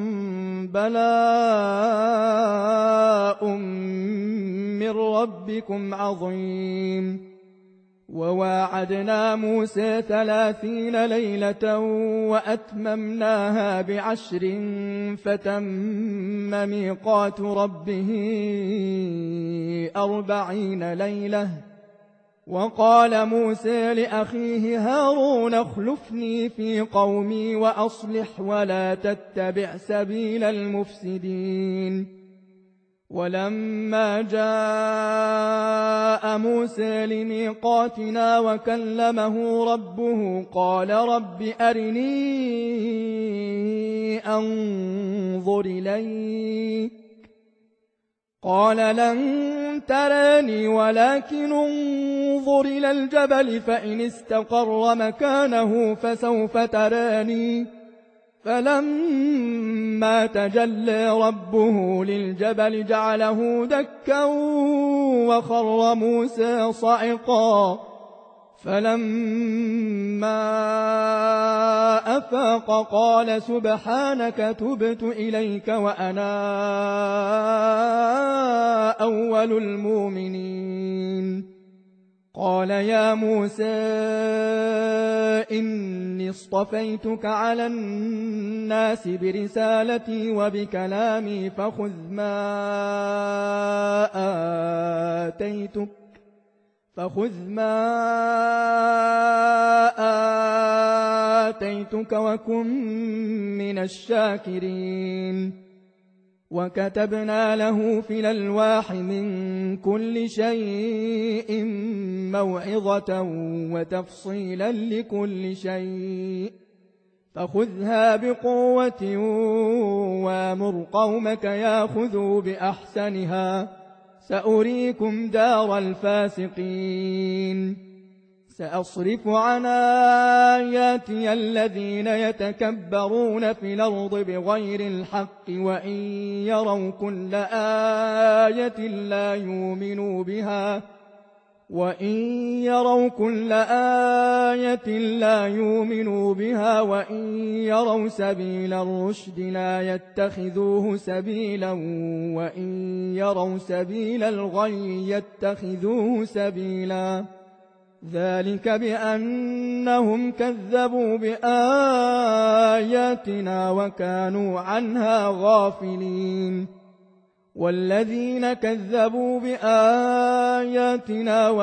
بلاء من ربكم عظيم وواعدنا موسى ثلاثين ليلة وأتممناها بعشر فتم ميقات ربه أربعين ليلة وقال موسى لأخيه هارون اخلفني في قومي وأصلح ولا تتبع سبيل المفسدين ولما جاء موسى لميقاتنا وكلمه ربه قال رب أرني أنظر إليك قال لن تراني ولكن انظر إلى الجبل فإن استقر مكانه فسوف تراني فلما تجلى ربه للجبل جعله دكا وخر موسى صعقا فلما أفاق قال سبحانك تبت إليك وأنا أول المؤمنين قال يا موسى إني اصطفيتك على الناس برسالتي وبكلامي فخذ ما آتيتك فخذ ما آتيتك وكن من الشاكرين وكتبنا له في الألواح من كل شيء موعظة وتفصيلا لكل شيء فخذها بقوة وامر قومك ياخذوا بأحسنها سأريكم دار الفاسقين سأصرف عن آياتي الذين يتكبرون في الأرض بغير الحق وإن يروا كل آية لا يؤمنوا بها وإن يروا كل آية لا يؤمنوا بها وإن يروا سبيل الرشد لا يتخذوه سبيلا وإن يروا سبيل الغي يتخذوه سبيلا ذلك بأنهم كذبوا بآياتنا وكانوا عنها غافلين والذين كذبوا بآياتنا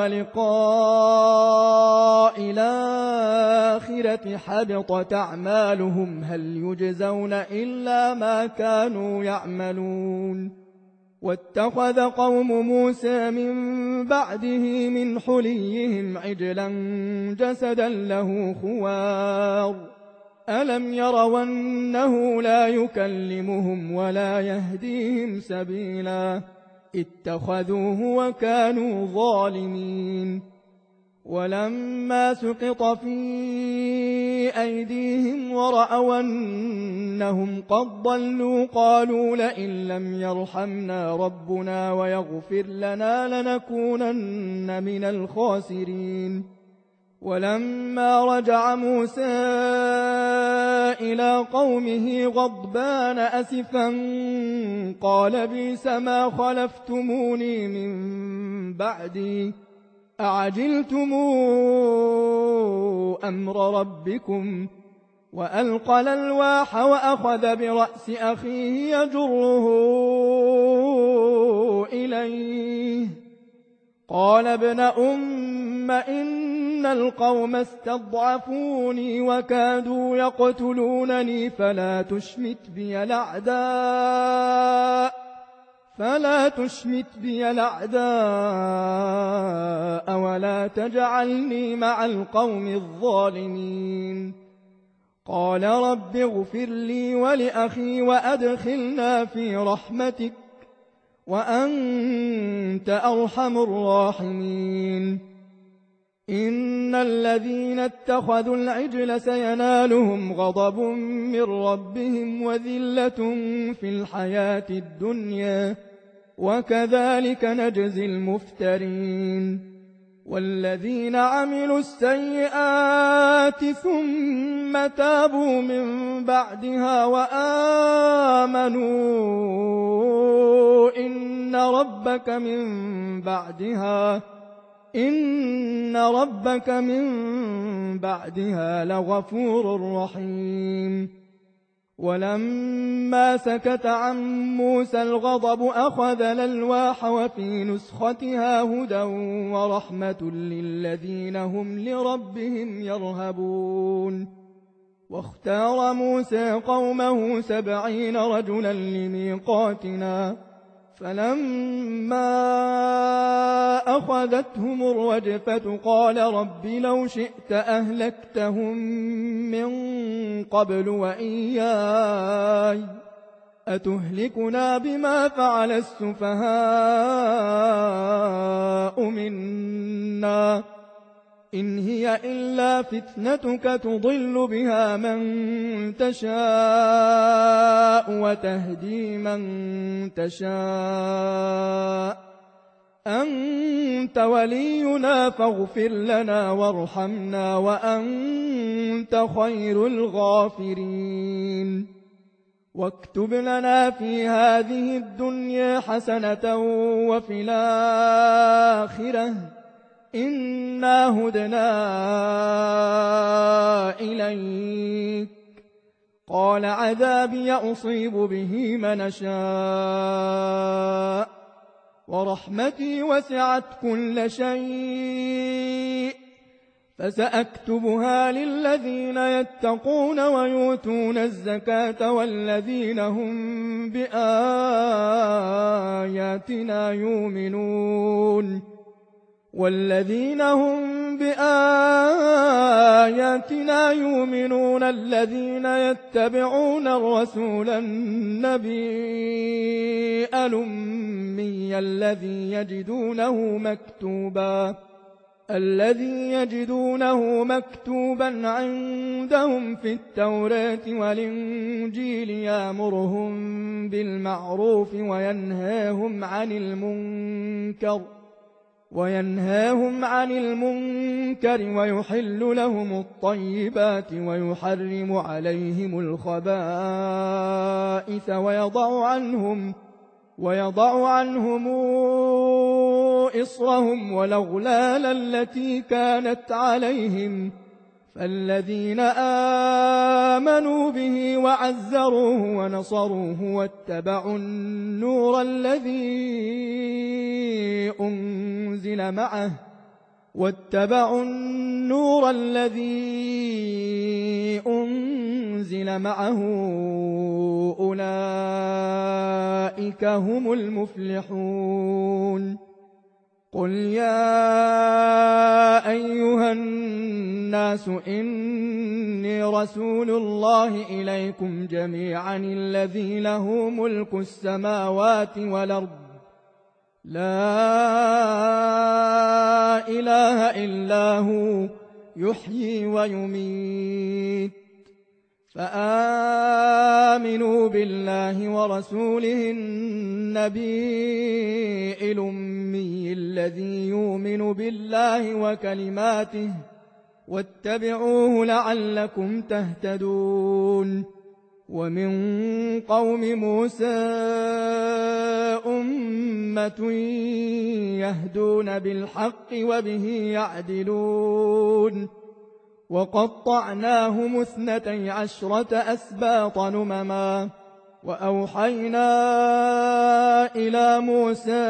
ولقاء الآخرة حبطت أعمالهم هل يجزون إلا ما كانوا يعملون واتخذ قوم موسى من بعده من حليهم عجلا جسدا له خوار ألم يروا أنه لا يكلمهم ولا يهديهم سبيلا اتخذوه وكانوا ظالمين ولما سقط في أيديهم ورأوا أنهم قد ضلوا قالوا لئن لم يرحمنا ربنا ويغفر لنا لنكونن من الخاسرين ولما رجع موسى إلى قومه غضبان أسفا قال بئس ما خلفتموني من بعدي أعجلتم أمر ربكم وألقى الألواح وأخذ برأس أخيه يجره إليه قال ابن أم إن القوم استضعفوني وكادوا يقتلونني فلا تشمت بي الأعداء فلا تشمت بي الأعداء ولا تجعلني مع القوم الظالمين قال رب اغفر لي ولأخي وأدخلنا في رحمتك وأنت أرحم الراحمين إن الذين اتخذوا العجل سينالهم غضب من ربهم وذلة في الحياة الدنيا وكذلك نجزي المفترين والذين عملوا السيئات ثم تابوا من بعدها وآمنوا إن ربك من بعدها إن ربك من بعدها لغفور رحيم ولما سكت عن موسى الغضب أخذ الألواح وفي نسختها هدى ورحمة للذين هم لربهم يرهبون واختار موسى قومه سبعين رجلا لميقاتنا فلما أخذتهم الرجفة قال رب لو شئت أهلكتهم من قبل وإياي أتهلكنا بما فعل السفهاء منا إن هي إلا فتنتك تضل بها من تشاء وتهدي من تشاء أنت ولينا فاغفر لنا وارحمنا وأنت خير الغافرين واكتب لنا في هذه الدنيا حسنة وفي الآخرة إنا هدنا إليك قال عذابي أصيب به من أشاء ورحمتي وسعت كل شيء فسأكتبها للذين يتقون ويؤتون الزكاة والذين هم بآياتنا يؤمنون والذين هم بآياتنا يؤمنون الذين يتبعون الرسول النبي الأمي الذي يجدونه مكتوبا الذي يجدونه مكتوبا عندهم في التوراة والإنجيل يأمرهم بالمعروف وينهاهم عن المنكر وينهاهم عن المنكر ويحل لهم الطيبات ويحرم عليهم الخبائث ويضع عنهم ويضع عنهم إصرهم والأغلال التي كانت عليهم فالذين آمنوا به وعزروه ونصروه واتبعوا النور الذي أنزل معه واتبعوا النور الذي أنزل معه أولئك هم المفلحون قل يا أيها الناس إني رسول الله إليكم جميعا الذي له ملك السماوات والأرض لا إله إلا هو يحيي ويميت فآمنوا بالله ورسوله النبي الأمي الذي يؤمن بالله وكلماته واتبعوه لعلكم تهتدون ومن قوم موسى أمة يهدون بالحق وبه يعدلون وقطعناهم اثنتي عشرة أسباط نمما وأوحينا إلى موسى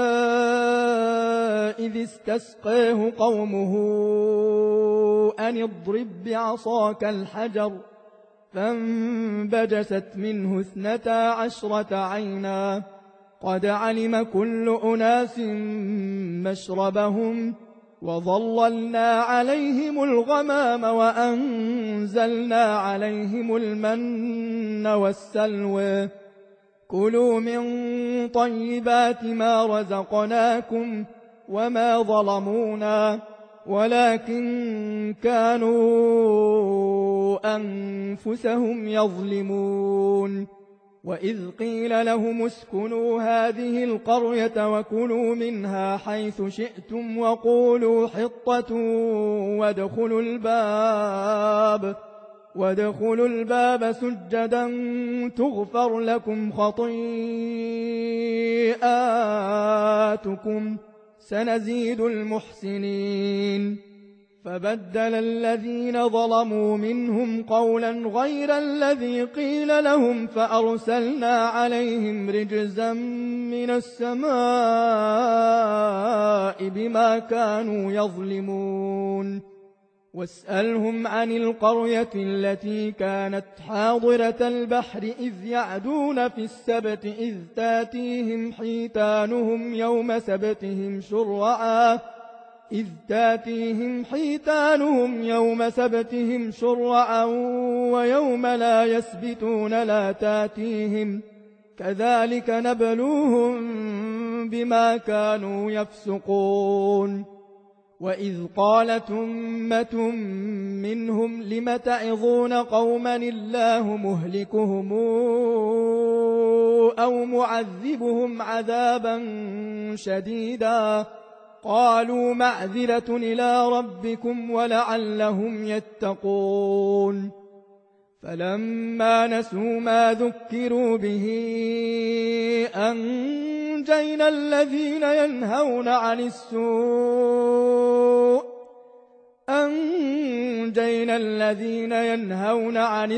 إذ استسقيه قومه أن اضرب بعصاك الحجر فانبجست منه اثنتا عشرة عينا قد علم كل أناس مشربهم وظللنا عليهم الغمام وأنزلنا عليهم المن والسلوى كلوا من طيبات ما رزقناكم وما ظلمونا ولكن كانوا أنفسهم يظلمون وإذ قيل لهم اسكنوا هذه القرية وكلوا منها حيث شئتم وقولوا حطة وادخلوا الباب وادخلوا الباب سجدا تغفر لكم خطيئاتكم سنزيد المحسنين فبدل الذين ظلموا منهم قولا غير الذي قيل لهم فأرسلنا عليهم رجزا من السماء بما كانوا يظلمون واسألهم عن القرية التي كانت حاضرة البحر إذ يعدون في السبت إذ تاتيهم حيتانهم يوم سبتهم شرعا إذ تاتيهم حيتانهم يوم سبتهم شرعا ويوم لا يسبتون لا تاتيهم كذلك نبلوهم بما كانوا يفسقون وإذ قالت أمة منهم لم تعظون قوما الله مهلكهم أو معذبهم عذابا شديدا قالوا معذرة إلى ربكم ولعلهم يتقون فلما نسوا ما ذكروا به أنجينا الذين ينهون عن السوء أنجينا الذين ينهون عن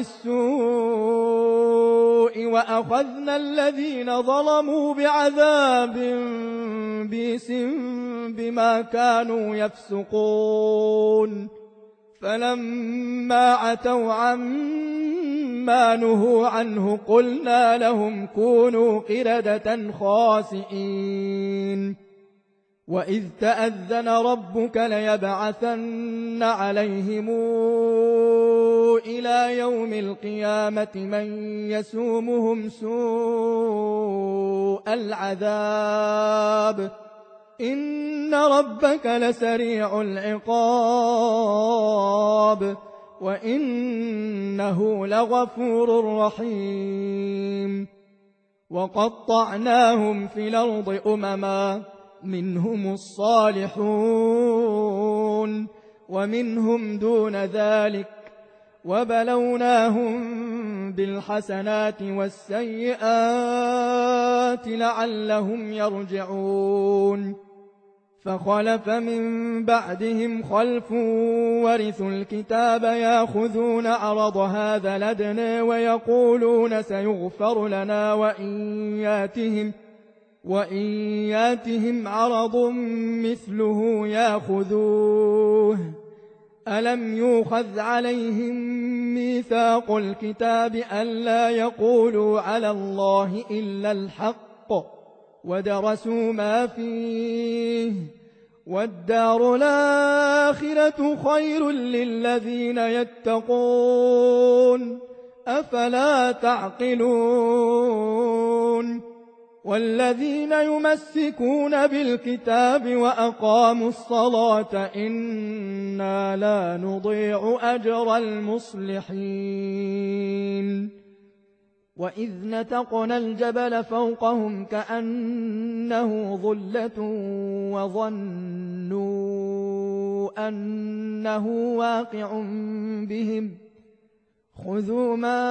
السوء وأخذنا الذين ظلموا بعذاب بئس بما كانوا يفسقون فلما عتوا عما نهوا عنه قلنا لهم كونوا قردة خاسئين وإذ تأذن ربك ليبعثن عليهم إلى يوم القيامة من يسومهم سوء العذاب إن ربك لسريع العقاب وإنه لغفور رحيم وقطعناهم في الأرض أمما منهم الصالحون ومنهم دون ذلك وبلوناهم بالحسنات والسيئات لعلهم يرجعون فخلف من بعدهم خلف ورثوا الكتاب يأخذون عرض هذا الأدنى ويقولون سيغفر لنا وإن ياتهم وإن ياتهم عرض مثله يأخذوه ألم يؤخذ عليهم ميثاق الكتاب ألا يقولوا على الله إلا الحق ودرسوا ما فيه والدار الآخرة خير للذين يتقون أفلا تعقلون والذين يمسكون بالكتاب وأقاموا الصلاة إنا لا نضيع أجر المصلحين وإذ نتقنا الجبل فوقهم كأنه ظلة وظنوا أنه واقع بهم خذوا ما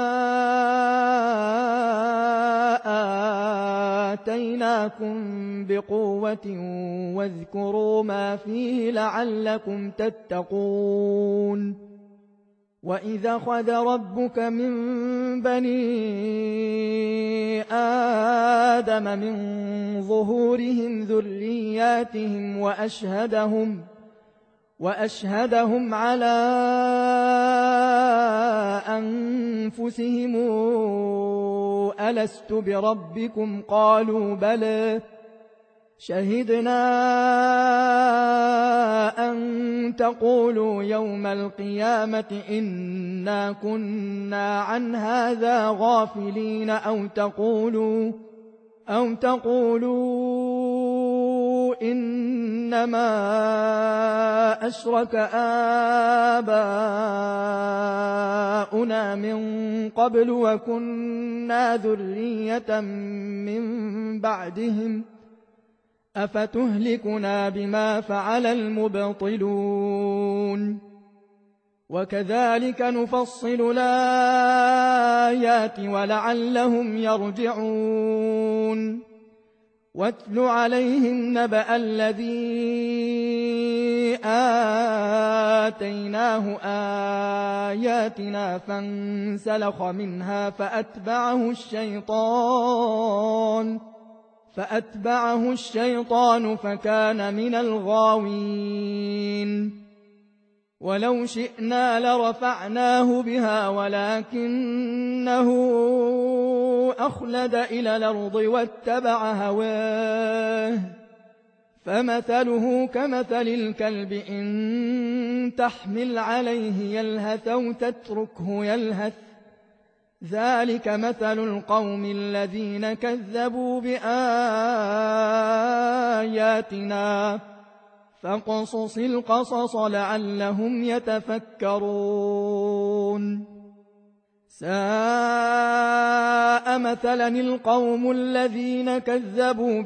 آتيناكم بقوة واذكروا ما فيه لعلكم تتقون وإذا أخذ ربك من بني آدم من ظهورهم ذرياتهم وأشهدهم وأشهدهم على أنفسهم ألست بربكم قالوا بلى شهدنا أن تقولوا يوم القيامة إنا كنا عن هذا غافلين أو تقولوا أو تقولوا إنما أشرك آباؤنا من قبل وكنا ذرية من بعدهم أفتهلكنا بما فعل المبطلون وكذلك نفصل الآيات ولعلهم يرجعون واتل عليهم نبأ الذي آتيناه آياتنا فانسلخ منها فأتبعه الشيطان فأتبعه الشيطان فكان من الغاوين ولو شئنا لرفعناه بها ولكنه أخلد إلى الأرض واتبع هواه فمثله كمثل الكلب إن تحمل عليه يلهث أو تتركه يلهث ذلك مثل القوم الذين كذبوا بآياتنا فاقصص القصص لعلهم يتفكرون ساء مثلا القوم الذين كذبوا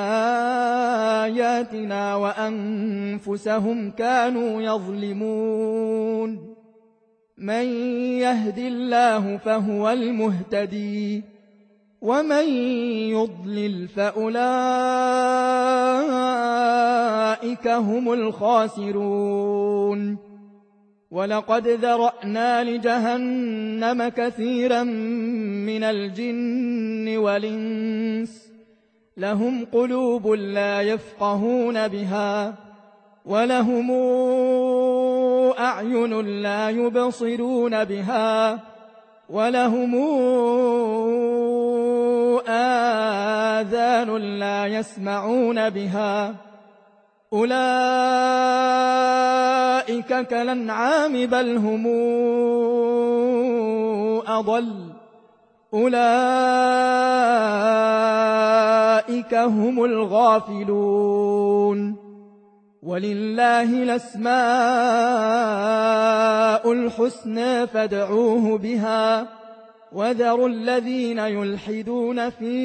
بآياتنا وأنفسهم كانوا يظلمون من يهد الله فهو المهتدي ومن يضلل فأولئك هم الخاسرون ولقد ذرأنا لجهنم كثيرا من الجن والإنس لهم قلوب لا يفقهون بها ولهم أعين لا يبصرون بها ولهم آذان لا يسمعون بها أولئك كالأنعام بل هم أضل أولئك هم الغافلون ولله الأسماء الحسنى فادعوه بها وذروا الذين يلحدون في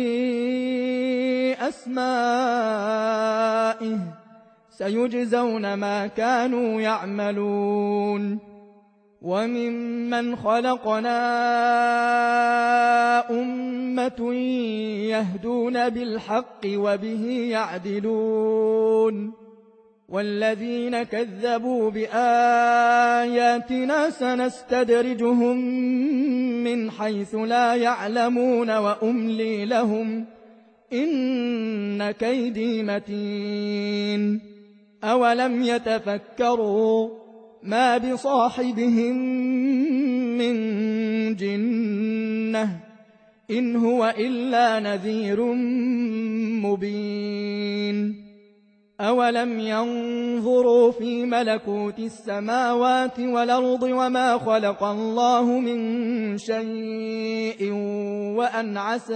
أسمائه سيجزون ما كانوا يعملون وممن خلقنا أمة يهدون بالحق وبه يعدلون والذين كذبوا بآياتنا سنستدرجهم من حيث لا يعلمون وأملي لهم إن كيدي متين أولم يتفكروا ما بصاحبهم من جنة إن هو إلا نذير مبين أولم ينظروا في ملكوت السماوات والأرض وما خلق الله من شيء وأن عسى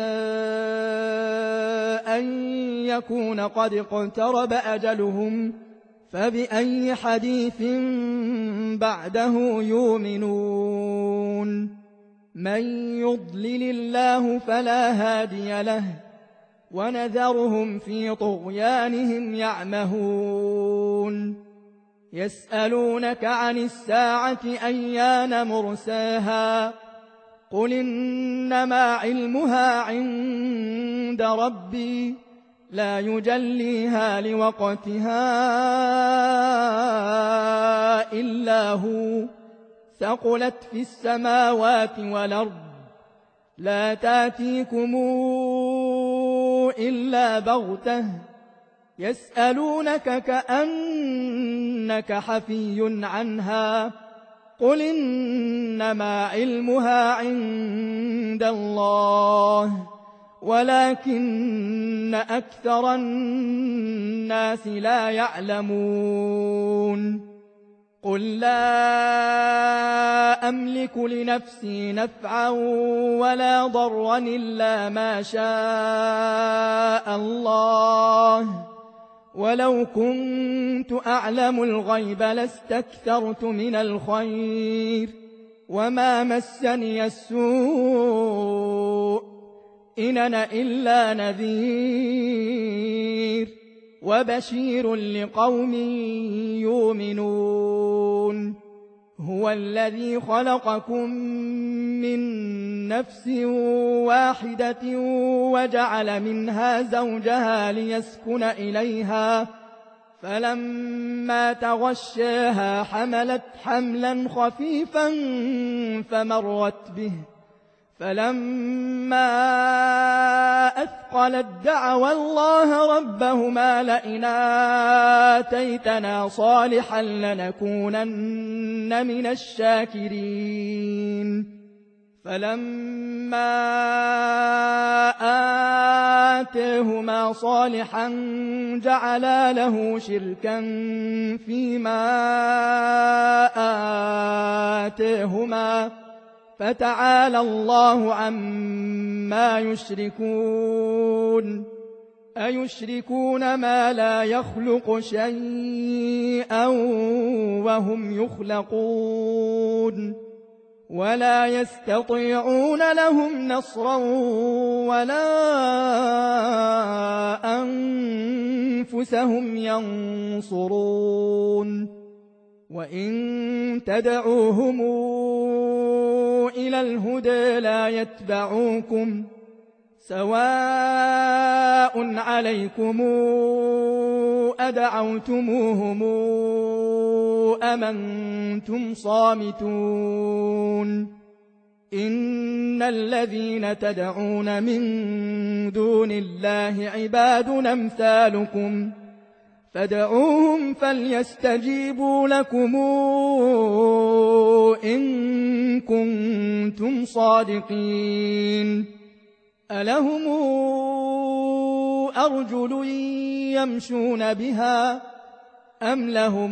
أن يكون قد اقترب أجلهم فبأي حديث بعده يؤمنون من يضلل الله فلا هادي له ونذرهم في طغيانهم يعمهون يسألونك عن الساعة أيان مرساها قل إنما علمها عند ربي لا يجليها لوقتها إلا هو ثقلت في السماوات والأرض لا تأتيكم إلا بغتة يسألونك كأنك حفي عنها قل إنما علمها عند الله ولكن أكثر الناس لا يعلمون قل لا أملك لنفسي نفعا ولا ضرا إلا ما شاء الله ولو كنت أعلم الغيب لاستكثرت من الخير وما مسني السوء إن أنا إلا نذير وبشير لقوم يؤمنون هو الذي خلقكم من نفس واحدة وجعل منها زوجها ليسكن إليها فلما تغشاها حملت حملا خفيفا فمرت به فلما أثقلت دعوا الله ربهما لئن آتيتنا صالحا لنكونن من الشاكرين فلما آتاهما صالحا جعلا له شركا فيما آتاهما فتعالى الله عما يشركون أيشركون ما لا يخلق شيئا وهم يخلقون ولا يستطيعون لهم نصرا ولا أنفسهم ينصرون وإن تدعوهم إلى الهدى لا يتبعوكم سواء عليكم أدعوتموهم أم أنتم صامتون إن الذين تدعون من دون الله عباد أمثالكم فادعوهم فليستجيبوا لكم إن كنتم صادقين ألهم أرجل يمشون بها أم لهم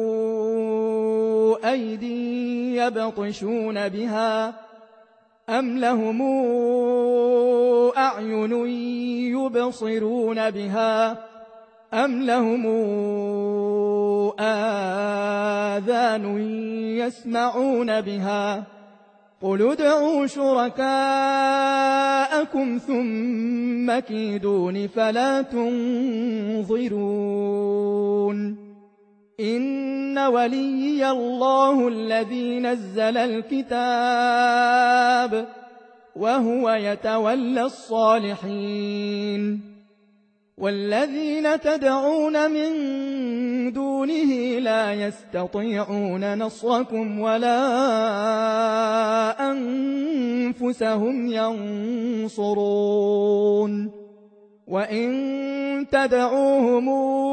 أيدي يبطشون بها أم لهم أعين يبصرون بها أم لهم آذان يسمعون بها قل ادعوا شركاءكم ثم كيدون فلا تنظرون إن وليي الله الذي نزل الكتاب وهو يتولى الصالحين والذين تدعون من دونه لا يستطيعون نصركم ولا أنفسهم ينصرون وإن تدعوهم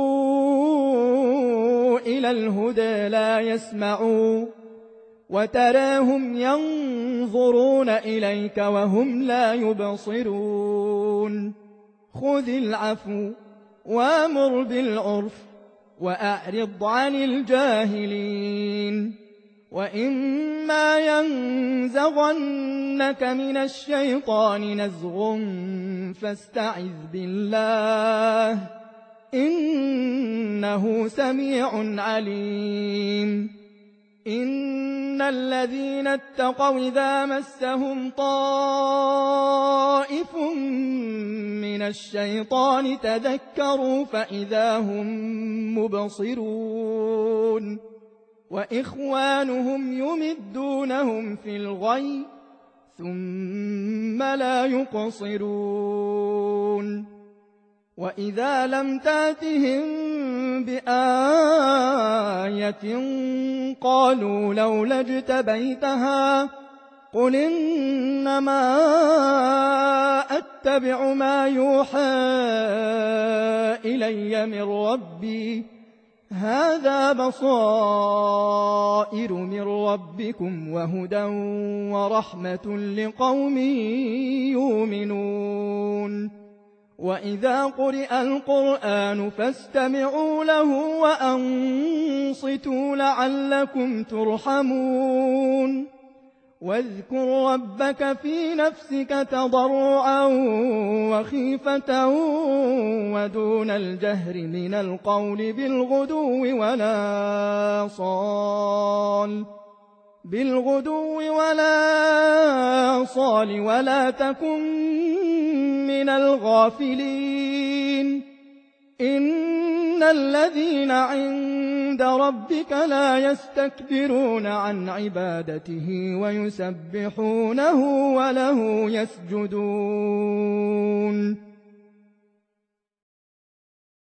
إلى الهدى لا يسمعوا وتراهم ينظرون إليك وهم لا يبصرون خذ العفو وامر بالعرف وأعرض عن الجاهلين وإما ينزغنك من الشيطان نزغ فاستعذ بالله إنه سميع عليم إن الذين اتقوا إذا مسهم طائف من الشيطان تذكروا فإذا هم مبصرون وإخوانهم يمدونهم في الغي ثم لا يقصرون وإذا لم تأتهم بآية قالوا لولا اجتبيتها قل إنما أتبع ما يوحى إلي من ربي هذا بصائر من ربكم وهدى ورحمة لقوم يؤمنون وإذا قرئ القرآن فاستمعوا له وأنصتوا لعلكم ترحمون واذكر ربك في نفسك تضرعا وخيفة ودون الجهر من القول بالغدو ولا صال بالغدو ولا صال ولا تكن من الغافلين إن الذين عند ربك لا يستكبرون عن عبادته ويسبحونه وله يسجدون